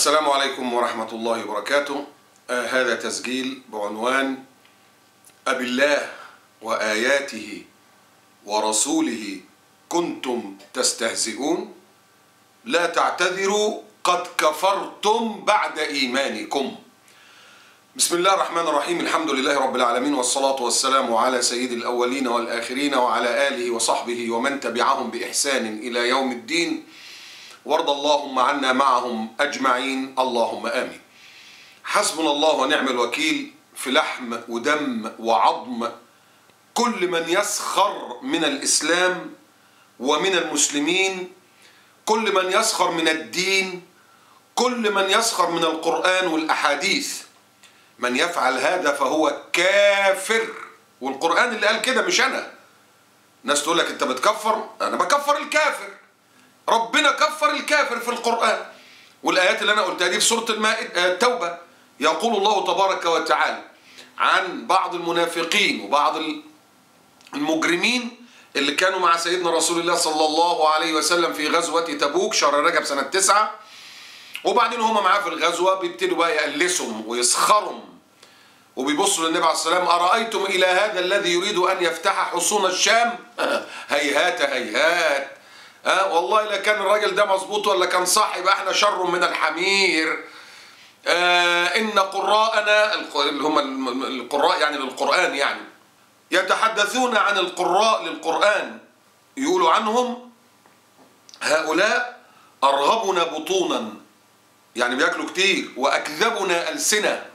السلام عليكم ورحمة الله وبركاته. هذا تسجيل بعنوان أبي الله وآياته ورسوله كنتم تستهزئون لا تعتذروا قد كفرتم بعد إيمانكم. بسم الله الرحمن الرحيم. الحمد لله رب العالمين، والصلاة والسلام على سيد الأولين والآخرين وعلى آله وصحبه ومن تبعهم بإحسان إلى يوم الدين، وارض اللهم عنا معهم أجمعين، اللهم آمين. حسبنا الله ونعم الوكيل في لحم ودم وعظم كل من يسخر من الإسلام ومن المسلمين، كل من يسخر من الدين، كل من يسخر من القرآن والأحاديث. من يفعل هذا فهو كافر، والقرآن اللي قال كده مش أنا. ناس تقول لك أنت بتكفر، أنا بكفر الكافر. ربنا كفر الكافر في القرآن، والآيات اللي أنا قلتها دي في سورة التوبة. يقول الله تبارك وتعالى عن بعض المنافقين وبعض المجرمين اللي كانوا مع سيدنا رسول الله صلى الله عليه وسلم في غزوة تبوك شهر رجب سنة 9، وبعدين هم معاه في الغزوة بيبتدوا بقى يقلسهم ويسخرهم وبيبصوا للنبي عليه السلام: أرأيتم إلى هذا الذي يريد أن يفتح حصون الشام؟ هيهات هيهات، والله لا كان الراجل ده مظبوط ولا كان صح، يبقى احنا شر من الحمير. إن قراءنا اللي هم القراء يعني للقرآن، يعني يتحدثون عن القراء للقرآن، يقولوا عنهم هؤلاء أرغبنا بطونا، يعني بياكلوا كتير، وأكذبنا ألسنة،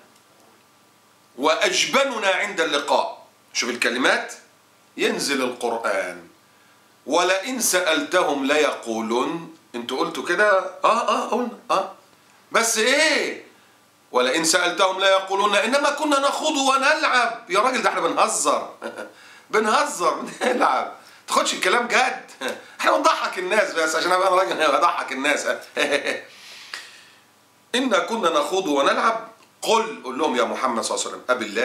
وأجبننا عند اللقاء. شوف الكلمات. ينزل القرآن: ولئن سألتهم ليقولون. انتوا قلتوا كده؟ قلنا بس ايه؟ ولئن سألتهم ليقولون انما كنا نخوض ونلعب. يا راجل ده احنا بنهزر بنهزر بنلعب، تاخدش الكلام جد. احنا بنضحك الناس بس عشان ابقى انا راجل بضحك الناس. إنا كنا نخوض ونلعب. قل لهم يا محمد صلى الله عليه وسلم: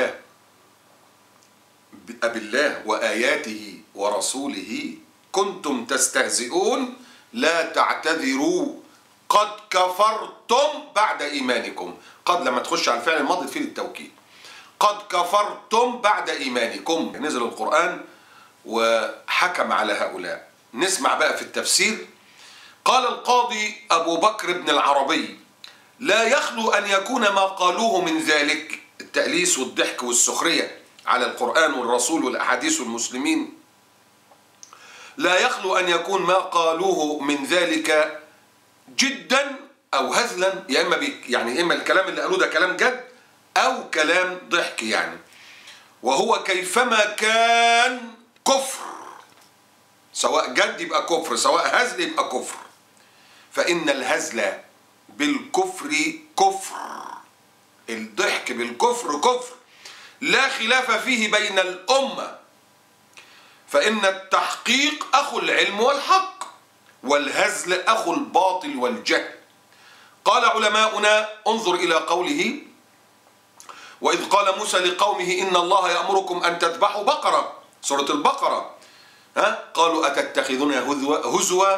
أبي الله وآياته ورسوله كنتم تستهزئون لا تعتذروا قد كفرتم بعد إيمانكم. قد لما تخش على الفعل الماضي تفيد التوكيد. قد كفرتم بعد إيمانكم. نزل القرآن وحكم على هؤلاء. نسمع بقى في التفسير. قال القاضي أبو بكر بن العربي: لا يخلو أن يكون ما قالوه من ذلك، التأليس والضحك والسخرية على القرآن والرسول والأحاديث والمسلمين، لا يخلو أن يكون ما قالوه من ذلك جدا أو هزلا، يا إما الكلام اللي قالوه ده كلام جد أو كلام ضحك يعني. وهو كيفما كان كفر، سواء جد يبقى كفر، سواء هزل يبقى كفر. فإن الهزل بالكفر كفر، الضحك بالكفر كفر، لا خلاف فيه بين الأمة. فإن التحقيق أخو العلم والحق، والهزل أخو الباطل والجهل. قال علماؤنا: انظر إلى قوله: وإذ قال موسى لقومه إن الله يأمركم أن تذبحوا بقرة، سورة البقرة. قالوا أتتخذنا هزوا،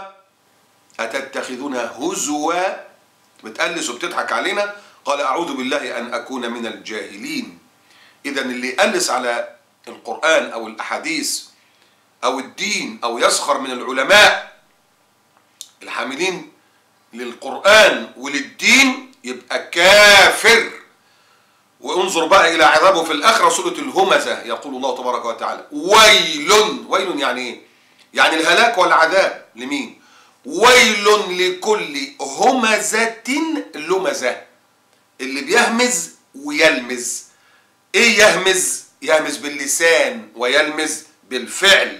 أتتخذنا هزوا، بتقلس وبتضحك علينا. قال أعوذ بالله أن أكون من الجاهلين. إذا اللي يقلس على القرآن أو الأحاديث أو الدين أو يسخر من العلماء الحاملين للقرآن وللدين يبقى كافر. وانظر بقى إلى عذابه في الآخرة، سورة الهمزة. يقول الله تبارك وتعالى: ويل. ويل يعني إيه؟ يعني الهلاك والعذاب لمين؟ ويل لكل همزة لمزة، اللي بيهمز ويلمز. ايه يهمز؟ يهمز باللسان ويلمز بالفعل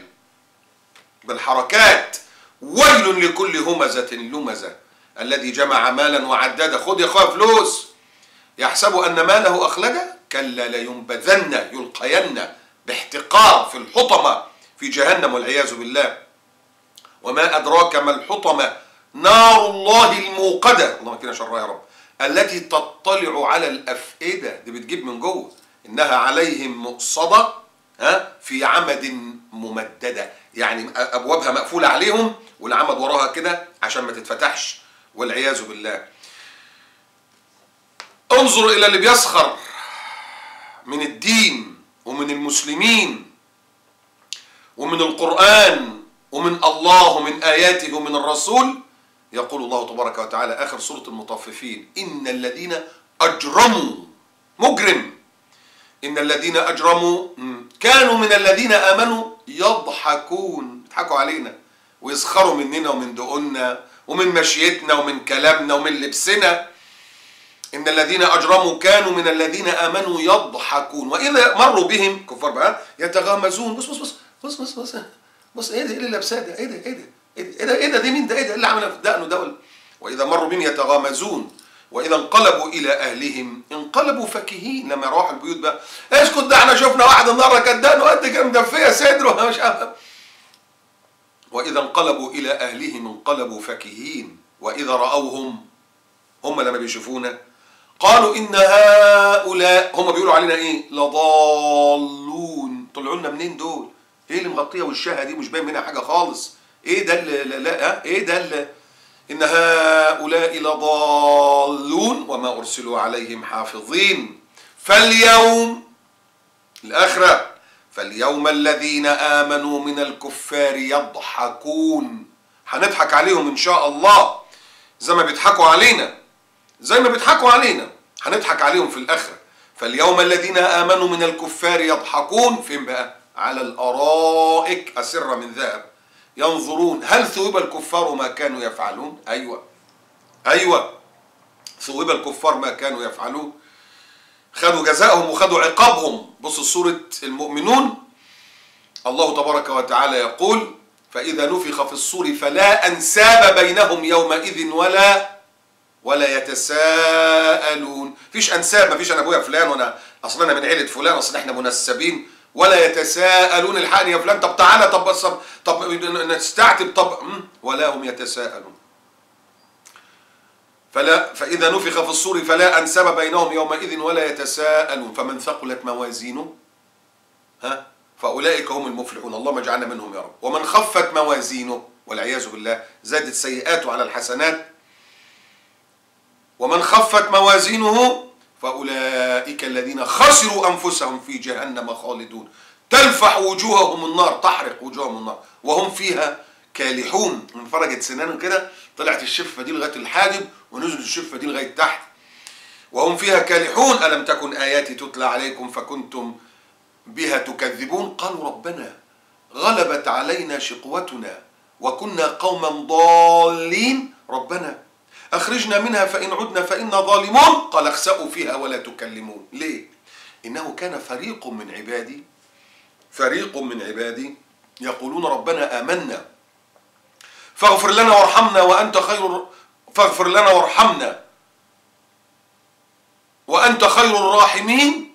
بالحركات. ويل لكل همزة لمزة الذي جمع مالا وعدده. خد يا اخويا فلوس يحسب ان ماله اخلده، كلا لينبذن يلقين باحتقار في الحطمة في جهنم والعياذ بالله. وما أدراك ما الحطمة؟ نار الله الموقدة، اللهم اكفنا شرها يا رب، التي تطلع على الأفئدة، دي بتجيب من جوه. إنها عليهم مؤصدة في عمد ممددة، يعني أبوابها مقفولة عليهم والعمد وراها كده عشان ما تتفتحش والعياذ بالله. انظر إلى اللي بيسخر من الدين ومن المسلمين ومن القرآن ومن الله ومن آياته ومن الرسول. يقول الله تبارك وتعالى آخر سورة المطففين: إن الذين أجرموا، مجرم، إن الذين أجرموا كانوا من الذين آمنوا يضحكون، يضحكوا علينا ويسخروا مننا ومن دقنا ومن مشيتنا ومن كلامنا ومن لبسنا. إن الذين أجرموا كانوا من الذين آمنوا يضحكون وإذا مروا بهم كفار بقى يتغامزون. بص بص بص بص بص بص بص، ايه ده؟ ايه اللي لابساه ده؟ ايه ده؟ ايه ده؟ ايه ده؟ ايه ده؟ دي مين ده؟ ايه ده اللي عمل في دقنه ده؟ وإذا مروا بهم يتغامزون وإذا انقلبوا إلى أهلهم انقلبوا فكهين. لما يروحوا البيوت بقى: اسكت، ده احنا شفنا واحد النهارده كان دقنه قد كده مدفيه صدره مش عارف. وإذا انقلبوا إلى أهلهم انقلبوا فكهين وإذا رأوهم، هم لما بيشوفونا، قالوا إن هؤلاء، هم بيقولوا علينا إيه؟ لضالون. طلعوا لنا منين دول؟ إيه اللي مغطية وشها دي مش باين منها حاجة خالص؟ إيه ده اللي لا إيه ده اللي إن هؤلاء لضالون وما أرسلوا عليهم حافظين. فاليوم الآخرة، فاليوم الذين آمنوا من الكفار يضحكون. هنضحك عليهم إن شاء الله زي ما بيضحكوا علينا، زي ما بيضحكوا علينا هنضحك عليهم في الآخرة. فاليوم الذين آمنوا من الكفار يضحكون. فين بقى؟ على الأرائك أسرة من ذهب ينظرون هل ثوب الكفار ما كانوا يفعلون. أيوة ثوب الكفار ما كانوا يفعلون، خدوا جزاءهم وخدوا عقابهم. بص سورة المؤمنون، الله تبارك وتعالى يقول: فإذا نفخ في الصور فلا أنساب بينهم يومئذ ولا يتساءلون. فيش أنساب، مفيش أنا أبويا فلان وأنا أصلا أنا من عيلة فلان، أصلا إحنا منسبين. ولا يتساءلون الحقني يا فلان، طب تعالى، طب نستعتب، طب ولا هم يتساءلون. فإذا نفخ في الصور فلا أنساب بينهم يومئذ ولا يتساءلون. فمن ثقلت موازينه فأولئك هم المفلحون. اللهم اجعلنا منهم يا رب. ومن خفت موازينه والعياذ بالله زادت سيئاته على الحسنات، ومن خفت موازينه فأولئك الذين خسروا أنفسهم في جهنم خالدون تلفح وجوههم النار، تحرق وجوههم النار وهم فيها كالحون. من فرجت سنانهم كده طلعت الشفة دي لغاية الحاجب ونزلت الشفة دي لغاية تحت. وهم فيها كالحون ألم تكن آياتي تتلى عليكم فكنتم بها تكذبون. قالوا ربنا غلبت علينا شقوتنا وكنا قوما ضالين ربنا أخرجنا منها فإن عدنا فإنا ظالمون. قال اخسأوا فيها ولا تكلمون. ليه؟ إنه كان فريق من عبادي يقولون ربنا آمنا فاغفر لنا وارحمنا وأنت خير الراحمين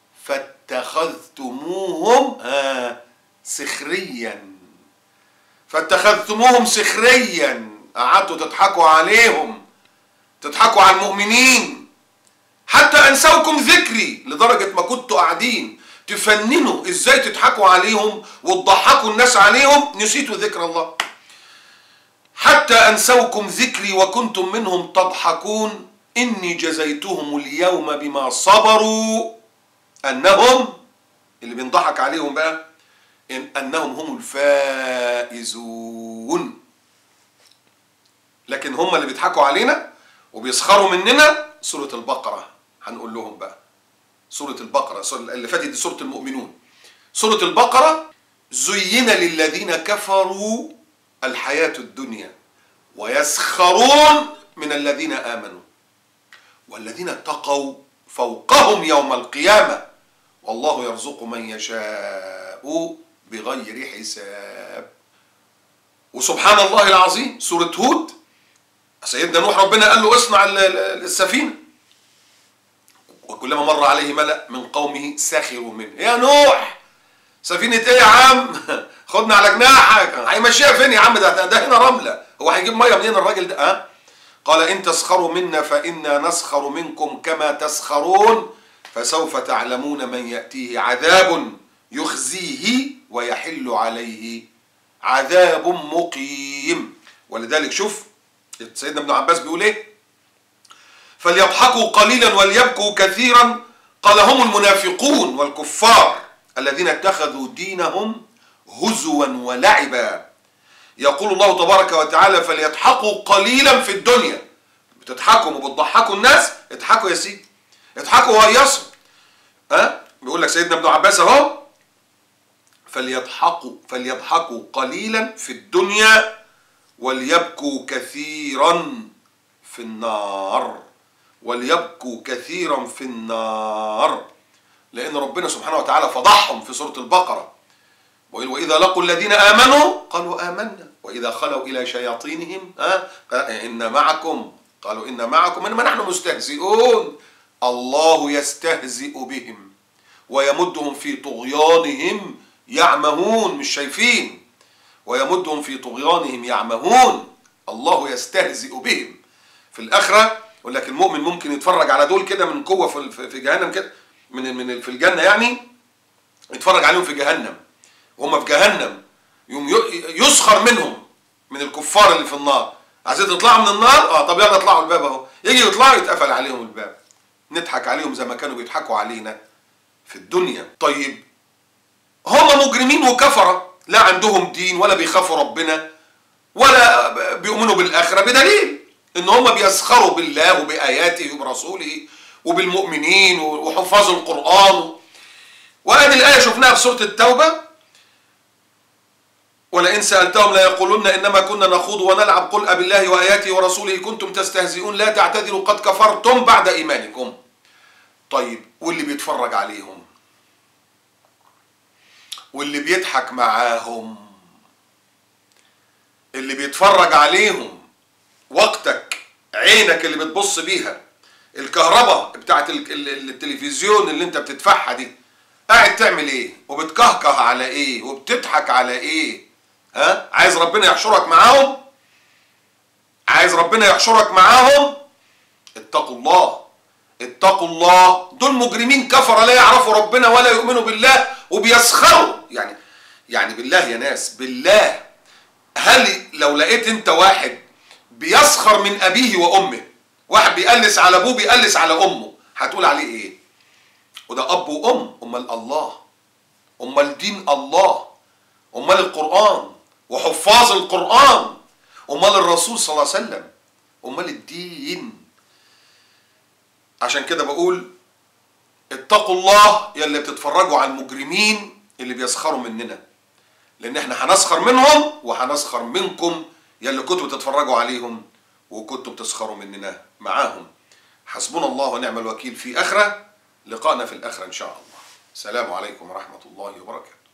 فاتخذتموهم سخريا. قعدتوا تضحكوا عليهم، تضحكوا على المؤمنين حتى أنسوكم ذكري، لدرجة ما كنتوا قاعدين تفننوا ازاي تضحكوا عليهم وتضحكوا الناس عليهم، نسيتوا ذكر الله. حتى أنسوكم ذكري وكنتم منهم تضحكون إني جزيتهم اليوم بما صبروا أنهم، اللي بنضحك عليهم بقى، أنهم هم الفائزون. لكن هم اللي بيضحكوا علينا وبيسخروا مننا سورة البقرة. هنقول لهم بقى سورة البقرة اللي فاتت دي سورة المؤمنون. سورة البقرة: زين للذين كفروا الحياة الدنيا ويسخرون من الذين آمنوا والذين اتقوا فوقهم يوم القيامة والله يرزق من يشاء بغير حساب. وسبحان الله العظيم سورة هود، سيدنا نوح ربنا قال له اصنع السفينة، وكلما مر عليه ملأ من قومه سخروا منه. يا نوح سفينة ايه يا عم؟ خدنا على جناحك، هيمشيها فين يا عم؟ ده هنا رملة، هو هيجيب ميه منين الراجل ده؟ قال إن تسخروا منا فإنا نسخر منكم كما تسخرون فسوف تعلمون من يأتيه عذاب يخزيه ويحل عليه عذاب مقيم. ولذلك شوف سيدنا ابن عباس بيقول ايه: فليضحكوا قليلا وليبكوا كثيرا، قال هم المنافقون والكفار الذين اتخذوا دينهم هزوا ولعبا. يقول الله تبارك وتعالى فليضحكوا قليلا في الدنيا. بتضحكوا وبتضحكوا الناس، اضحكوا يا سيدي، اضحكوا وهيصوا. بيقول لك سيدنا ابن عباس اهو فليضحكوا قليلا في الدنيا وليبكوا كثيرا في النار. وليبكوا كثيرا في النار، لأن ربنا سبحانه وتعالى فضحهم في سورة البقرة. وإذا لقوا الذين آمنوا قالوا آمنا وإذا خلوا إلى شياطينهم إن معكم قالوا إن معكم إنما نحن مستهزئون. الله يستهزئ بهم ويمدهم في طغيانهم يعمهون. مش شايفين؟ ويمدهم في طغيانهم يعمهون. الله يستهزئ بهم. في الآخرة يقول لك المؤمن ممكن يتفرج على دول كده من قوة في جهنم كده، من في الجنة يعني، يتفرج عليهم في جهنم وهم في جهنم، يوم يسخر منهم من الكفار اللي في النار. عايزين تطلعوا من النار؟ طب يلا اطلعوا الباب اهو. يجي يطلعوا يتقفل عليهم الباب، نضحك عليهم زي ما كانوا بيضحكوا علينا في الدنيا. طيب هم مجرمين وكفرة، لا عندهم دين ولا بيخافوا ربنا ولا بيؤمنوا بالآخرة، بدليل ان هم بيسخروا بالله وبآياته وبرسوله وبالمؤمنين وحفاظ القرآن. وهذه الآية شفناها في سورة التوبة، ولئن سألتهم ليقولن إنما كنا نخوض ونلعب قل أبالله وآياته ورسوله كنتم تستهزئون لا تعتذروا قد كفرتم بعد إيمانكم. طيب واللي بيتفرج عليهم واللي بيضحك معاهم، اللي بيتفرج عليهم، وقتك عينك اللي بتبص بيها، الكهرباء بتاعت التلفزيون اللي انت بتدفعها دي، قاعد تعمل ايه وبتكهكه على ايه وبتضحك على ايه؟ عايز ربنا يحشرك معاهم؟ عايز ربنا يحشرك معاهم؟ اتقوا الله، اتقوا الله. دول مجرمين كفرة لا يعرفوا ربنا ولا يؤمنوا بالله وبيسخروا. يعني بالله يا ناس، بالله، هل لو لقيت انت واحد بيسخر من ابيه وامه، واحد بيقلس على ابوه بيقلس على امه، هتقول عليه ايه؟ وده اب وام. امال الله، امال دين الله، امال القرآن وحفاظ القرآن، امال الرسول صلى الله عليه وسلم، امال الدين. عشان كده بقول اتقوا الله يا اللي بتتفرجوا على المجرمين اللي بيسخروا مننا، لان احنا هنسخر منهم وهنسخر منكم يا اللي كنتوا بتتفرجوا عليهم وكنتوا بتسخروا مننا معاهم. حسبنا الله ونعم الوكيل في آخرة. لقاءنا في الآخرة إن شاء الله. السلام عليكم ورحمة الله وبركاته.